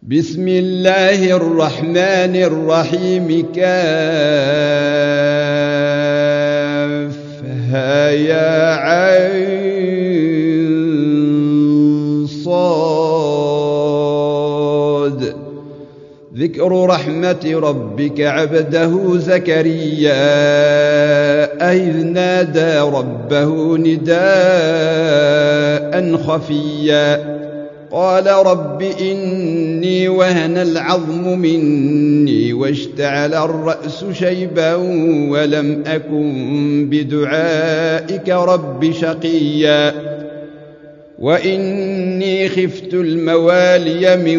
بسم الله الرحمن الرحيم. كافها يا عين صاد. ذكر رحمة ربك عبده زكريا إذ نادى ربه نداء خفيا قال رب إني وهن العظم مني واشتعل الرأس شيبا ولم أكن بدعائك رب شقيا وإني خفت الموالي من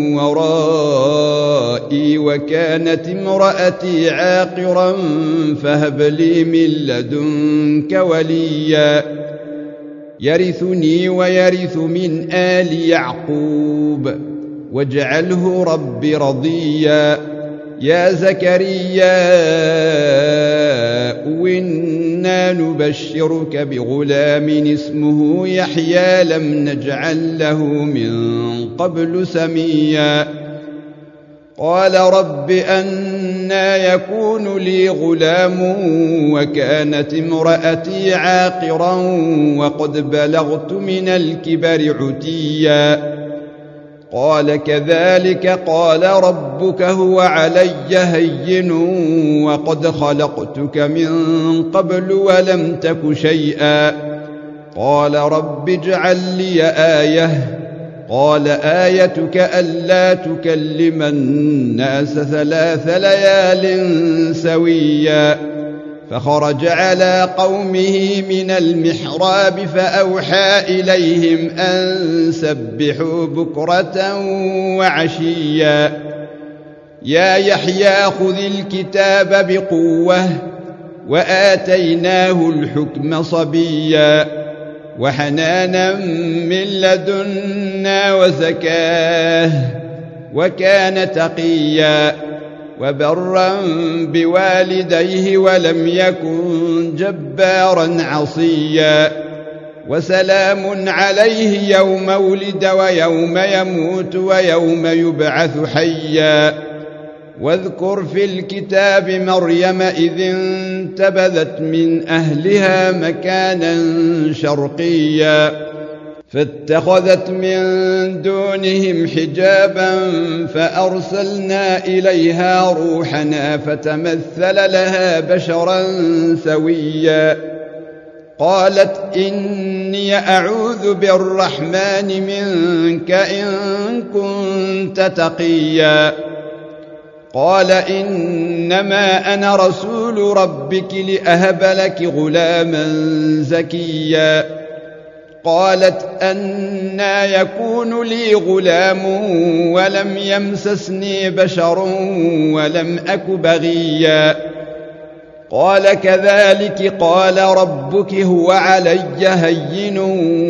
ورائي وكانت امرأتي عاقرا فهب لي من لدنك وليا يرثني ويرث من آل يعقوب واجعله رب رضيا. يا زكريا إنا نبشرك بغلام اسمه يحيى لم نجعل له من قبل سميا. قال رب أنى يكون لي غلام وكانت امرأتي عاقرا وقد بلغت من الكبر عتيا. قال كذلك قال ربك هو علي هين وقد خلقتك من قبل ولم تك شيئا. قال رب اجعل لي آية. قال آيتك ألا تكلم الناس 3 ليال سويا. فخرج على قومه من المحراب فأوحى إليهم أن سبحوا بكرة وعشيا. يا يحيى خذ الكتاب بقوة وآتيناه الحكم صبيا وحنانا من لدنا وزكاه وكان تقيا وبرا بوالديه ولم يكن جبارا عصيا. وسلام عليه يوم ولد ويوم يموت ويوم يبعث حيا. واذكر في الكتاب مريم إذ انتبذت من أهلها مكانا شرقيا فاتخذت من دونهم حجابا فأرسلنا إليها روحنا فتمثل لها بشرا سويا. قالت إني أعوذ بالرحمن منك إن كنت تقيا. قال إنما أنا رسول ربك لأهب لك غلاما زكيا. قالت أنى يكون لي غلام ولم يمسسني بشر ولم أك بغيا. قال كذلك قال ربك هو علي هين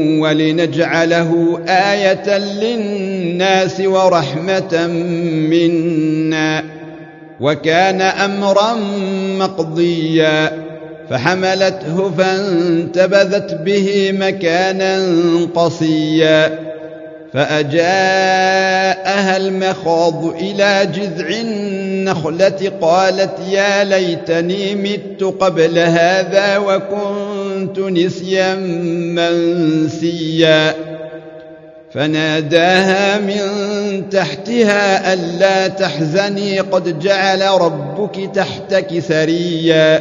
ولنجعله آية للناس ورحمة منا وكان أمرا مقضيا. فحملته فانتبذت به مكانا قصيا فأجاءها المخاض إلى جذع النخلة قالت يا ليتني مت قبل هذا وكنت نسيا منسيا. فناداها من تحتها ألا تحزني قد جعل ربك تحتك سريا.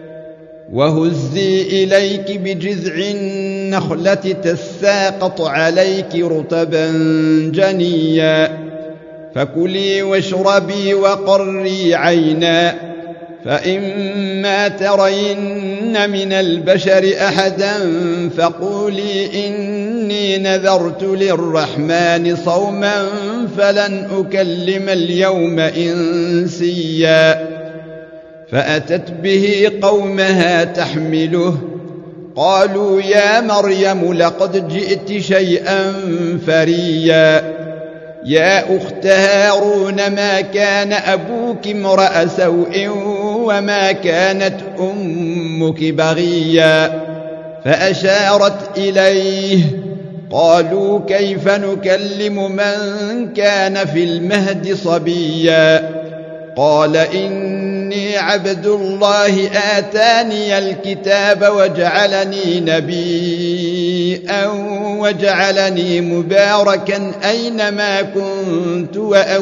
وهزي إليك بجذع النخلة تساقط عليك رطبا جنيا. فكلي واشربي وقري عينا فإما ترين من البشر أحدا فقولي إني نذرت للرحمن صوما فلن أكلم اليوم إنسيا. فأتت به قومها تحمله قالوا يا مريم لقد جئت شيئا فريا. يا أخت هارون ما كان أبوك امرأ سوء وما كانت أمك بغيا. فأشارت إليه قالوا كيف نكلم من كان في المهد صبيا قال إني عبد الله آتاني الكتاب وجعلني نبيا وجعلني مباركا أينما كنت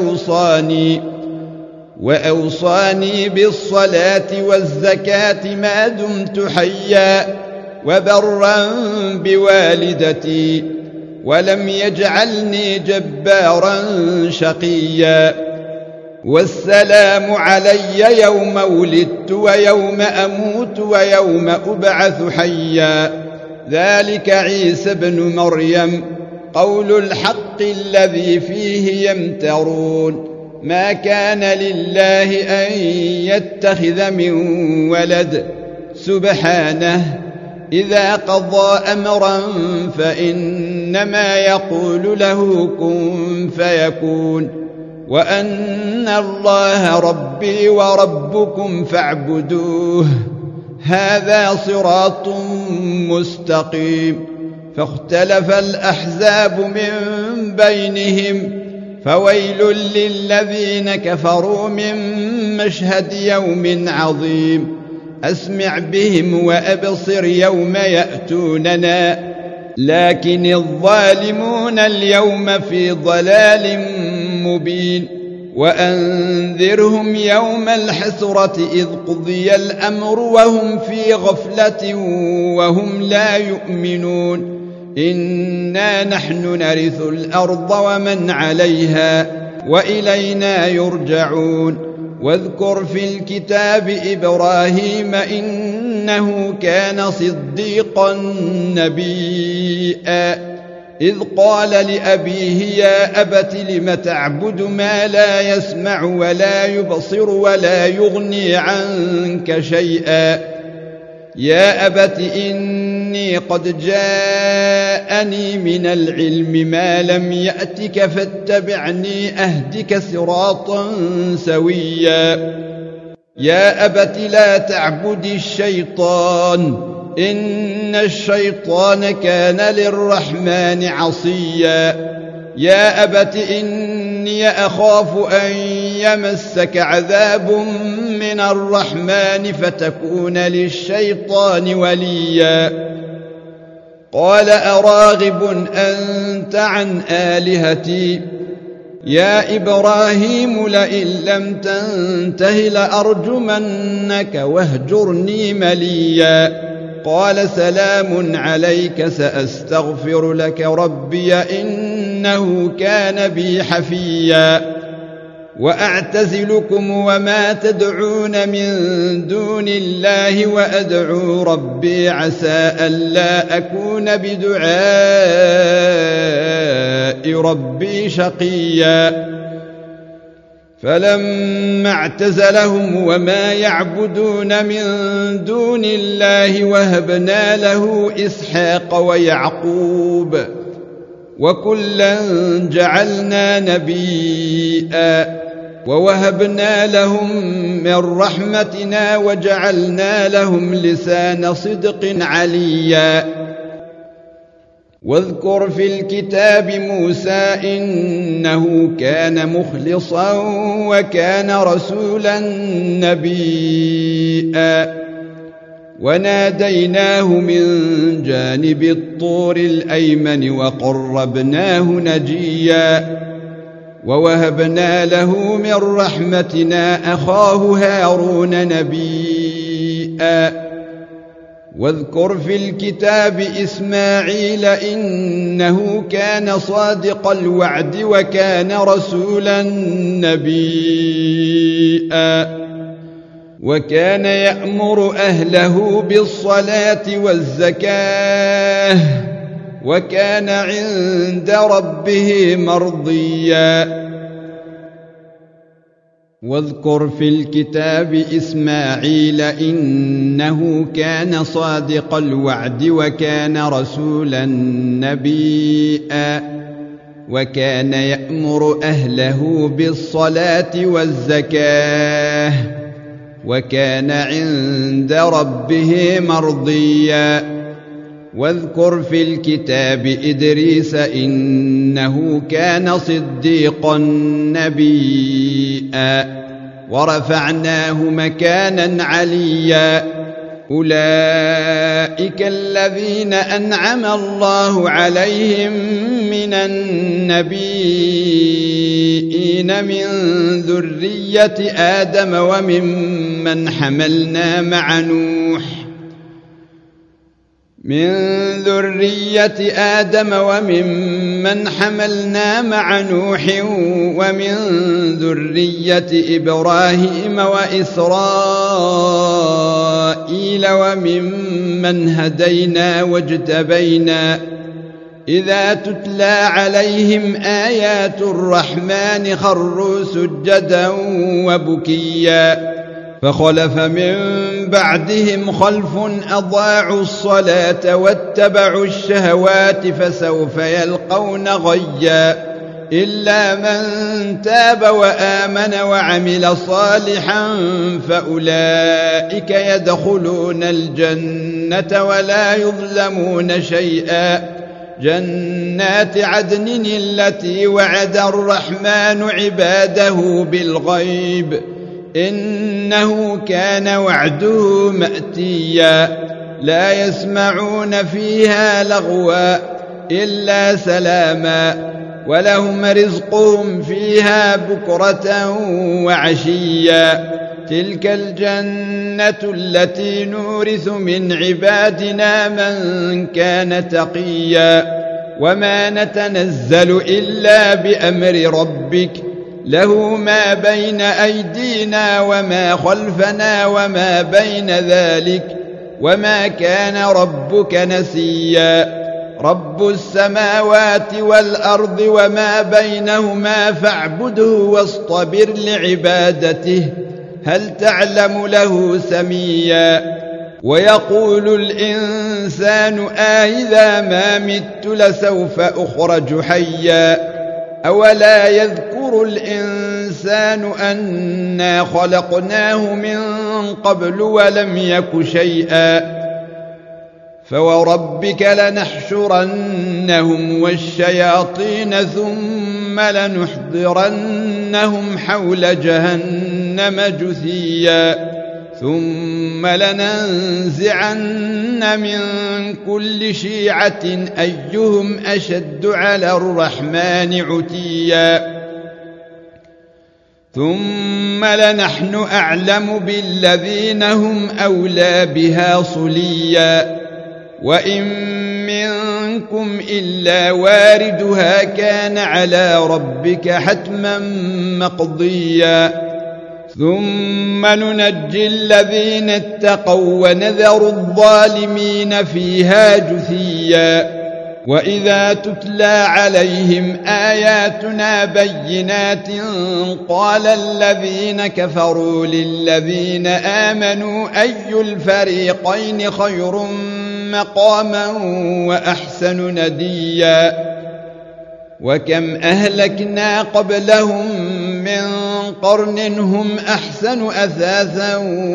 وأوصاني بالصلاة والزكاة ما دمت حيا وبرا بوالدتي ولم يجعلني جبارا شقيا والسلام علي يوم ولدت ويوم أموت ويوم أبعث حيا ذلك عيسى ابن مريم قول الحق الذي فيه يمترون ما كان لله أن يتخذ من ولد سبحانه إذا قضى أمرا فإنما يقول له كن فيكون وأن الله ربي وربكم فاعبدوه هذا صراط مستقيم فاختلف الأحزاب من بينهم فويل للذين كفروا من مشهد يوم عظيم أسمع بهم وأبصر يوم يأتوننا لكن الظالمون اليوم في ضلال مبين وأنذرهم يوم الحسرة إذ قضي الأمر وهم في غفلة وهم لا يؤمنون إنا نحن نرث الأرض ومن عليها وإلينا يرجعون واذكر في الكتاب إبراهيم إنه كان صديقا نبيا إذ قال لأبيه يا أبت لم تعبد ما لا يسمع ولا يبصر ولا يغني عنك شيئا يا أبت إني قد جاءني من العلم ما لم يأتك فاتبعني أهدك صراطا سويا يا أبت لا تعبد الشيطان إن الشيطان كان للرحمن عصيا يا أبت إني أخاف أن يمسك عذاب من الرحمن فتكون للشيطان وليا قال أراغب أنت عن آلهتي يا إبراهيم لئن لم تنته لأرجمنك واهجرني مليا قال سلام عليك سأستغفر لك ربي إنه كان بي حفيا وأعتزلكم وما تدعون من دون الله وأدعو ربي عسى ألا أكون بدعاء ربي شقيا فلما اعتزلهم وما يعبدون من دون الله وهبنا له إسحاق ويعقوب وكلا جعلنا نبيا ووهبنا لهم من رحمتنا وجعلنا لهم لسان صدق عليا واذكر في الكتاب موسى إنه كان مخلصا وكان رسولا نبيا وناديناه من جانب الطور الأيمن وقربناه نجيا ووهبنا له من رحمتنا أخاه هارون نبيا واذكر في الكتاب إسماعيل إنه كان صادق الوعد وكان رسولا نبيا وكان يأمر أهله بالصلاة والزكاة وكان عند ربه مرضيا واذكر في الكتاب إسماعيل إنه كان صادق الوعد وكان رسولا نبيا وكان يأمر أهله بالصلاة والزكاة وكان عند ربه مرضيا واذكر في الكتاب إدريس إنه كان صديقا نبيا ورفعناه مكانا عليا أولئك الذين أنعم الله عليهم من النبيين من ذرية آدم وممن حملنا مع نوح ومن ذرية إبراهيم وإسرائيل وممن هدينا واجتبينا إذا تتلى عليهم آيات الرحمن خروا سجدا وبكيا فخلف من بعدهم خلف أضاعوا الصلاة واتبعوا الشهوات فسوف يلقون غيا إلا من تاب وآمن وعمل صالحا فأولئك يدخلون الجنة ولا يظلمون شيئا جنات عدن التي وعد الرحمن عباده بالغيب إنه كان وعده مأتيا لا يسمعون فيها لغوا إلا سلاما ولهم رزقهم فيها بكرة وعشيا تلك الجنة التي نورث من عبادنا من كان تقيا وما نتنزل إلا بأمر ربك له ما بين أيدينا وما خلفنا وما بين ذلك وما كان ربك نسيا رب السماوات والأرض وما بينهما فاعبده واصطبر لعبادته هل تعلم له سميا ويقول الإنسان أإذا ما مت لسوف أخرج حيا أولا يذكر الإنسان أنا خلقناه من قبل ولم يك شيئا فوربك لنحشرنهم والشياطين ثم لنحضرنهم حول جهنم جثيا ثم لننزعن من كل شيعة أيهم أشد على الرحمن عتيا ثم لنحن أعلم بالذين هم أولى بها صليا وإن منكم إلا واردها كان على ربك حتما مقضيا ثم ننجي الذين اتقوا ونذر الظالمين فيها جثيا وإذا تتلى عليهم آياتنا بينات قال الذين كفروا للذين آمنوا أي الفريقين خير مقاما وأحسن نديا وكم أهلكنا قبلهم من قرن هم أحسن أثاثا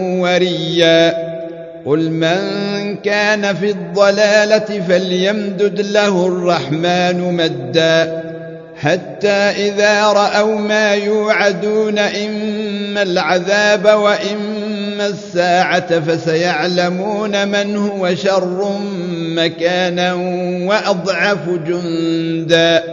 وريا قل من كان في الضلالة فليمدد له الرحمن مدا حتى إذا رأوا ما يوعدون إما العذاب وإما الساعة فسيعلمون من هو شر مكانا وأضعف جندا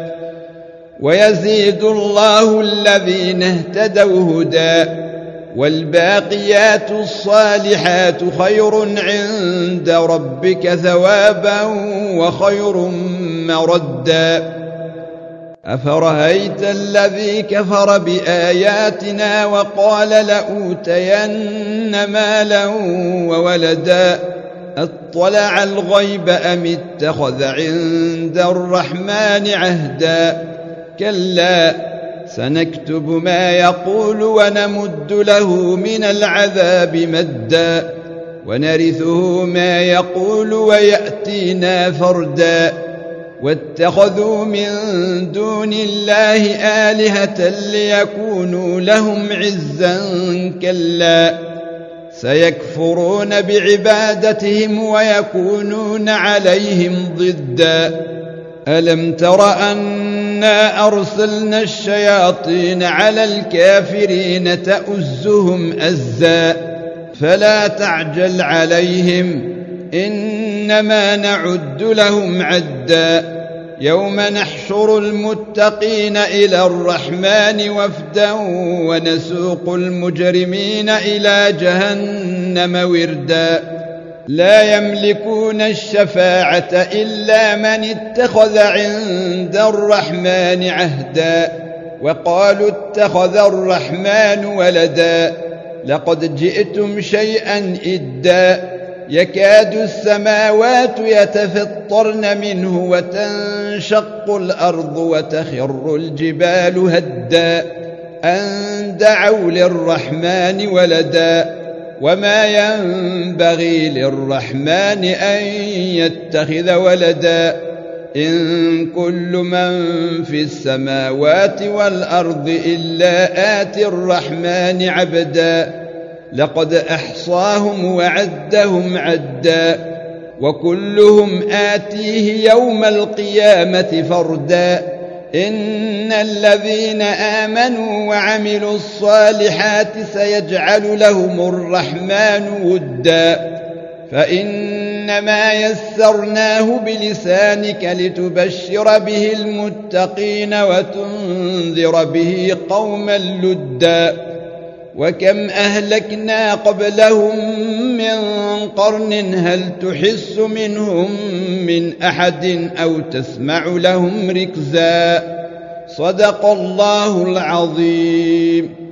ويزيد الله الذين اهتدوا هدى والباقيات الصالحات خير عند ربك ثوابا وخير مردا أفرأيت الذي كفر بآياتنا وقال لأوتين مالا وولدا اطلع الغيب أم اتخذ عند الرحمن عهدا كلا سنكتب ما يقول ونمد له من العذاب مدا ونرثه ما يقول ويأتينا فردا واتخذوا من دون الله آلهة ليكونوا لهم عزا كلا سيكفرون بعبادتهم ويكونون عليهم ضدا ألم تر أنا أرسلنا الشياطين على الكافرين تؤزهم أزا فلا تعجل عليهم إنما نعد لهم عدا يوم نحشر المتقين إلى الرحمن وفدا ونسوق المجرمين إلى جهنم وردا لا يملكون الشفاعة إلا من اتخذ عند الرحمن عهدا وقالوا اتخذ الرحمن ولدا لقد جئتم شيئا إدا يكاد السماوات يتفطرن منه وتنشق الأرض وتخر الجبال هدا أن دعوا للرحمن ولدا وما ينبغي للرحمن أن يتخذ ولدا إن كل من في السماوات والأرض إلا آتي الرحمن عبدا لقد أحصاهم وعدهم عدا وكلهم آتيه يوم القيامة فردا إن الذين آمنوا وعملوا الصالحات سيجعل لهم الرحمن ودا فإنما يسرناه بلسانك لتبشر به المتقين وتنذر به قوما لدا وكم أهلكنا قبلهم من قرن هل تحس منهم من أحد أو تسمع لهم ركزا صدق الله العظيم.